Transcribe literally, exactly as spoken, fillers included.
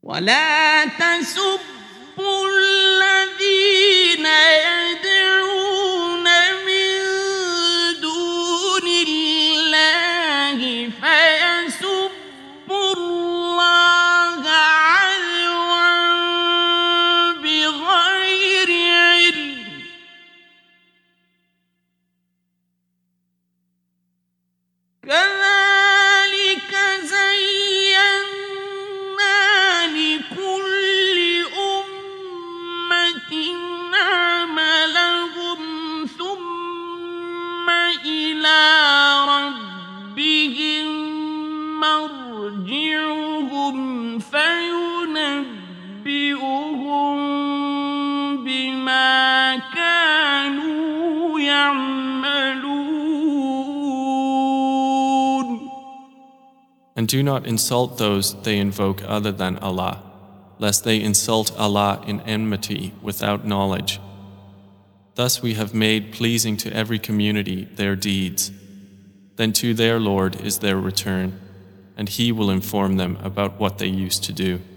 ولا تسبوا الذين يدعون من دون الله فيسبوا الله عدوا بغير علم كذلك زينا لكل أمة عملهم ثم إلى ربهم مرجعهم فينبئهم بما كانوا يعملون. And do not insult those they invoke other than Allah, lest they insult Allah in enmity without knowledge. Thus we have made pleasing to every community their deeds. Then to their Lord is their return, and He will inform them about what they used to do.